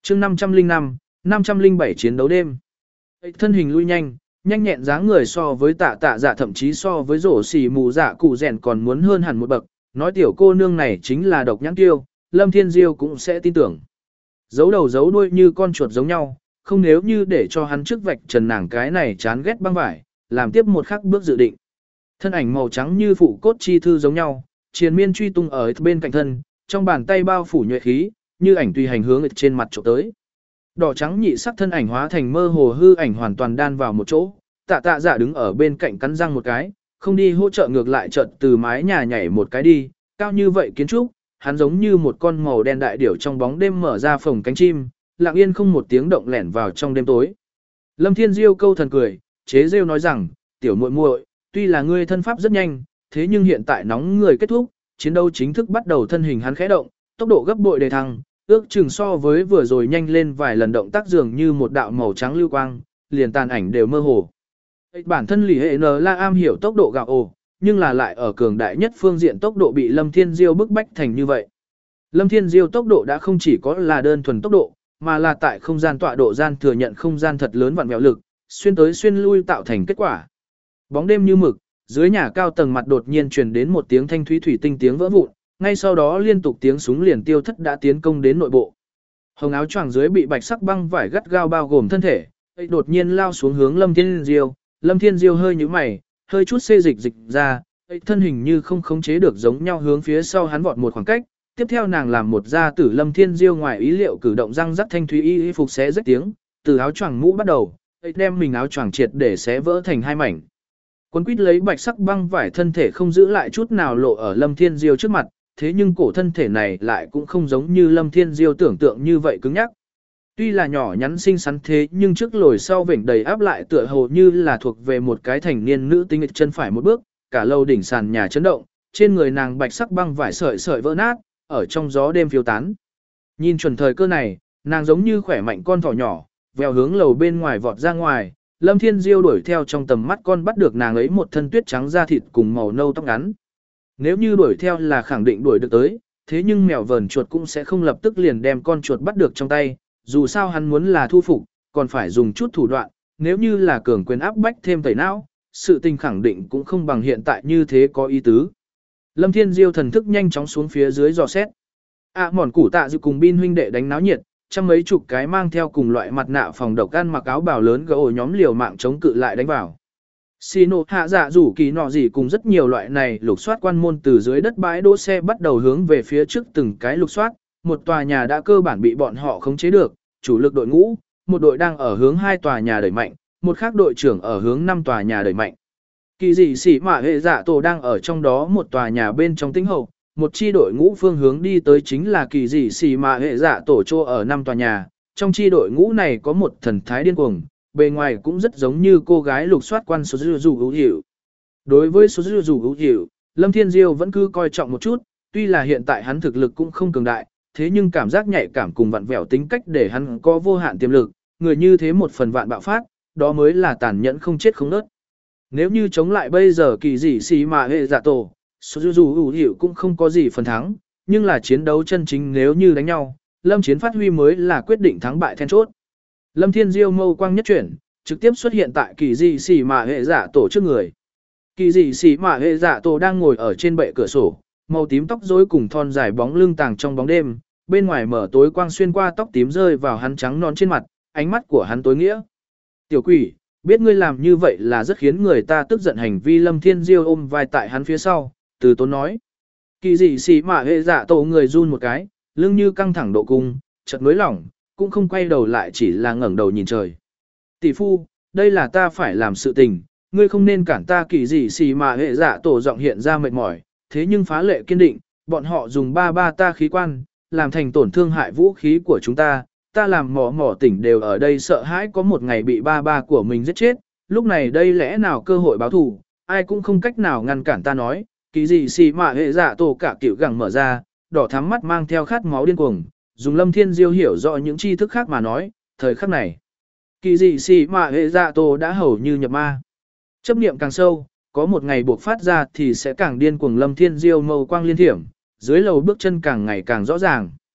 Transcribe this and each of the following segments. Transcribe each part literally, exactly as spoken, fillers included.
chương năm trăm linh năm, năm trăm linh bảy chiến đấu đêm. Thân hình lui nhanh, nhanh nhẹn dáng người so với tạ tạ dạ thậm chí so với rổ xỉ mù dạ cụ rèn còn muốn hơn hẳn một bậc, nói tiểu cô nương này chính là độc nhãn tiêu, Lâm Thiên Diêu cũng sẽ tin tưởng. Giấu đầu giấu đuôi như con chuột giống nhau, không nếu như để cho hắn trước vạch trần nàng cái này chán ghét băng vải, làm tiếp một khắc bước dự định. Thân ảnh màu trắng như phụ cốt chi thư giống nhau, triền miên truy tung ở bên cạnh thân, trong bàn tay bao phủ nhuệ khí, như ảnh tùy hành hướng trên mặt chụp tới. Đỏ trắng nhị sắc thân ảnh hóa thành mơ hồ hư ảnh hoàn toàn đan vào một chỗ, tạ tạ dạ đứng ở bên cạnh cắn răng một cái, không đi hỗ trợ ngược lại chợt từ mái nhà nhảy một cái đi, cao như vậy kiến trúc, hắn giống như một con màu đen đại điểu trong bóng đêm mở ra phồng cánh chim, lặng yên không một tiếng động lẻn vào trong đêm tối. Lâm Thiên Diêu câu thần cười, chế rêu nói rằng, tiểu muội muội, tuy là ngươi thân pháp rất nhanh, thế nhưng hiện tại nóng người kết thúc, chiến đấu chính thức bắt đầu, thân hình hắn khẽ động, tốc độ gấp bội đề thăng, ước chừng so với vừa rồi nhanh lên vài lần, động tác dường như một đạo màu trắng lưu quang, liền tàn ảnh đều mơ hồ. Bản thân Lý Hệ N La am hiểu tốc độ gạo ồ, nhưng là lại ở cường đại nhất phương diện tốc độ bị Lâm Thiên Diêu bức bách thành như vậy. Lâm Thiên Diêu tốc độ đã không chỉ có là đơn thuần tốc độ, mà là tại không gian tọa độ gian thừa nhận không gian thật lớn vặn vẹo lực, xuyên tới xuyên lui tạo thành kết quả. Bóng đêm như mực, dưới nhà cao tầng mặt đột nhiên truyền đến một tiếng thanh thúy thủy tinh tiếng vỡ vụn, ngay sau đó liên tục tiếng súng liền tiêu thất đã tiến công đến nội bộ. Hồng áo choàng dưới bị bạch sắc băng vải gắt gao bao gồm thân thể, ấy đột nhiên lao xuống hướng Lâm Thiên Diêu, Lâm Thiên Diêu hơi nhíu mày, hơi chút xê dịch dịch ra, ấy thân hình như không khống chế được giống nhau hướng phía sau hắn vọt một khoảng cách, tiếp theo nàng làm một gia tử Lâm Thiên Diêu ngoài ý liệu cử động răng rắc thanh thúy y phục xé rách tiếng, từ áo choàng mũ bắt đầu, ấy đem mình áo choàng triệt để xé vỡ thành hai mảnh. Quân quýt lấy bạch sắc băng vải thân thể không giữ lại chút nào lộ ở Lâm Thiên Diêu trước mặt, thế nhưng cổ thân thể này lại cũng không giống như Lâm Thiên Diêu tưởng tượng như vậy cứng nhắc. Tuy là nhỏ nhắn xinh xắn thế nhưng trước lồi sau vểnh đầy áp lại tựa hồ như là thuộc về một cái thành niên nữ tính, chân phải một bước, cả lâu đỉnh sàn nhà chấn động, trên người nàng bạch sắc băng vải sợi sợi vỡ nát, ở trong gió đêm phiêu tán. Nhìn chuẩn thời cơ này, nàng giống như khỏe mạnh con thỏ nhỏ, vèo hướng lầu bên ngoài vọt ra ngoài, Lâm Thiên Diêu đuổi theo trong tầm mắt con bắt được nàng ấy một thân tuyết trắng da thịt cùng màu nâu tóc ngắn. Nếu như đuổi theo là khẳng định đuổi được tới, thế nhưng mèo vờn chuột cũng sẽ không lập tức liền đem con chuột bắt được trong tay, dù sao hắn muốn là thu phục, còn phải dùng chút thủ đoạn, nếu như là cường quyền áp bách thêm tẩy não, sự tình khẳng định cũng không bằng hiện tại như thế có ý tứ. Lâm Thiên Diêu thần thức nhanh chóng xuống phía dưới dò xét. À mòn củ tạ dự cùng bin huynh đệ đánh náo nhiệt, trăm mấy chục cái mang theo cùng loại mặt nạ phòng độc ăn mặc áo bào lớn gỗ nhóm liều mạng chống cự lại đánh vào. Xino hạ dạ rủ kỳ nọ gì cùng rất nhiều loại này lục soát quan môn từ dưới đất bãi đỗ xe bắt đầu hướng về phía trước từng cái lục soát, một tòa nhà đã cơ bản bị bọn họ khống chế được, chủ lực đội ngũ, một đội đang ở hướng hai tòa nhà đẩy mạnh, một khác đội trưởng ở hướng năm tòa nhà đẩy mạnh. Kỳ dị sĩ mạ hệ dạ tổ đang ở trong đó một tòa nhà bên trong tĩnh hậu, một chi đội ngũ phương hướng đi tới chính là kỳ dị sĩ mạ hệ dạ tổ chỗ ở năm tòa nhà, trong chi đội ngũ này có một thần thái điên cuồng, bề ngoài cũng rất giống như cô gái lục soát quan số dư dù hữu hiệu. Đối với số dư dù hữu hiệu, Lâm Thiên Diêu vẫn cứ coi trọng một chút, tuy là hiện tại hắn thực lực cũng không cường đại, thế nhưng cảm giác nhạy cảm cùng vặn vẹo tính cách để hắn có vô hạn tiềm lực, người như thế một phần vạn bạo phát, đó mới là tàn nhẫn không chết không nớt. Nếu như chống lại bây giờ kỳ dị xì mà hệ dạ tổ, số dư dù hữu hiệu cũng không có gì phần thắng, nhưng là chiến đấu chân chính nếu như đánh nhau, Lâm Chiến phát huy mới là quyết định thắng bại then chốt. Lâm Thiên Diêu mâu quang nhất chuyển, trực tiếp xuất hiện tại kỳ dị xì mà hệ dạ tổ trước người. Kỳ dị xì mà hệ dạ tổ đang ngồi ở trên bệ cửa sổ, màu tím tóc rối cùng thon dài bóng lưng tàng trong bóng đêm, bên ngoài mở tối quang xuyên qua tóc tím rơi vào hắn trắng non trên mặt, ánh mắt của hắn tối nghĩa. Tiểu quỷ, biết ngươi làm như vậy là rất khiến người ta tức giận hành vi. Lâm Thiên Diêu ôm vai tại hắn phía sau, từ tốn nói. Kỳ dị xì mà hệ dạ tổ người run một cái, lưng như căng thẳng độ cung, chợt nới lỏng, cũng không quay đầu lại chỉ là ngẩng đầu nhìn trời. Tỷ phu, đây là ta phải làm sự tình, ngươi không nên cản ta. Kỳ dị xì mà hệ dạ tổ giọng hiện ra mệt mỏi, thế nhưng phá lệ kiên định, bọn họ dùng ba ba ta khí quan, làm thành tổn thương hại vũ khí của chúng ta, ta làm mỏ mỏ tỉnh đều ở đây sợ hãi có một ngày bị ba ba của mình giết chết, lúc này đây lẽ nào cơ hội báo thù, ai cũng không cách nào ngăn cản ta nói. Kỳ dị xì mà hệ dạ tổ cả kiểu gẳng mở ra, đỏ thắm mắt mang theo khát máu điên cuồng, dùng Lâm Thiên Diêu hiểu rõ những tri thức khác mà nói, thời khắc này. Kỳ dị xì mà hệ dạ tổ đã hầu như nhập ma. Chấp niệm càng sâu, có một ngày buộc phát ra thì sẽ càng điên cuồng. Lâm Thiên Diêu mâu quang liên thiểm, dưới lầu bước chân càng ngày càng rõ ràng.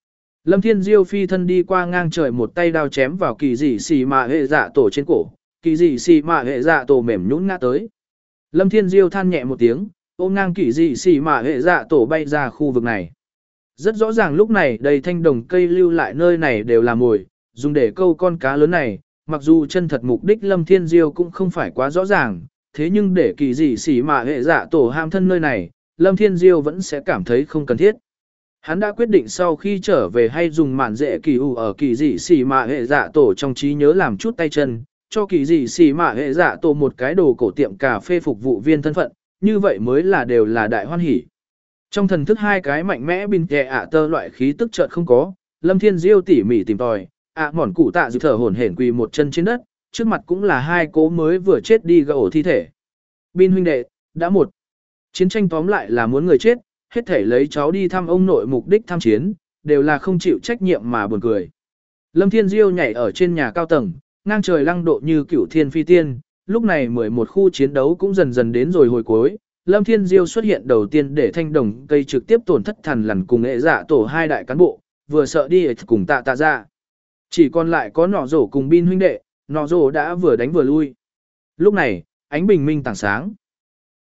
Lâm Thiên Diêu phi thân đi qua ngang trời một tay đao chém vào kỳ dị xì mạ hệ dạ tổ trên cổ, kỳ dị xì mạ hệ dạ tổ mềm nhũn ngã tới. Lâm Thiên Diêu than nhẹ một tiếng, ôm ngang kỳ dị xì mạ hệ dạ tổ bay ra khu vực này. Rất rõ ràng lúc này đầy thanh đồng cây lưu lại nơi này đều là mồi, dùng để câu con cá lớn này, mặc dù chân thật mục đích Lâm Thiên Diêu cũng không phải quá rõ ràng, thế nhưng để kỳ dị xỉ mạ hệ dạ tổ ham thân nơi này, Lâm Thiên Diêu vẫn sẽ cảm thấy không cần thiết. Hắn đã quyết định sau khi trở về hay dùng mạn dễ kỳ ủ ở kỳ dị xỉ mạ hệ dạ tổ trong trí nhớ làm chút tay chân, cho kỳ dị xỉ mạ hệ dạ tổ một cái đồ cổ tiệm cà phê phục vụ viên thân phận, như vậy mới là đều là đại hoan hỉ. Trong thần thức hai cái mạnh mẽ bình kẹ ạ tơ loại khí tức chợt không có, Lâm Thiên Diêu tỉ mỉ tìm tòi, ạ mòn cụ tạ dự thở hổn hển quỳ một chân trên đất, trước mặt cũng là hai cố mới vừa chết đi gậu thi thể. Bin huynh đệ, đã một. Chiến tranh tóm lại là muốn người chết, hết thể lấy cháu đi thăm ông nội mục đích tham chiến, đều là không chịu trách nhiệm mà buồn cười. Lâm Thiên Diêu nhảy ở trên nhà cao tầng, ngang trời lăng độ như cửu thiên phi tiên, lúc này mười một khu chiến đấu cũng dần dần đến rồi hồi cuối. Lâm Thiên Diêu xuất hiện đầu tiên để thanh đồng cây trực tiếp tổn thất thần lằn cùng nghệ dạ tổ hai đại cán bộ, vừa sợ đi cùng tạ tạ ra. Chỉ còn lại có nọ rổ cùng bin huynh đệ, nọ rổ đã vừa đánh vừa lui. Lúc này, ánh bình minh tảng sáng.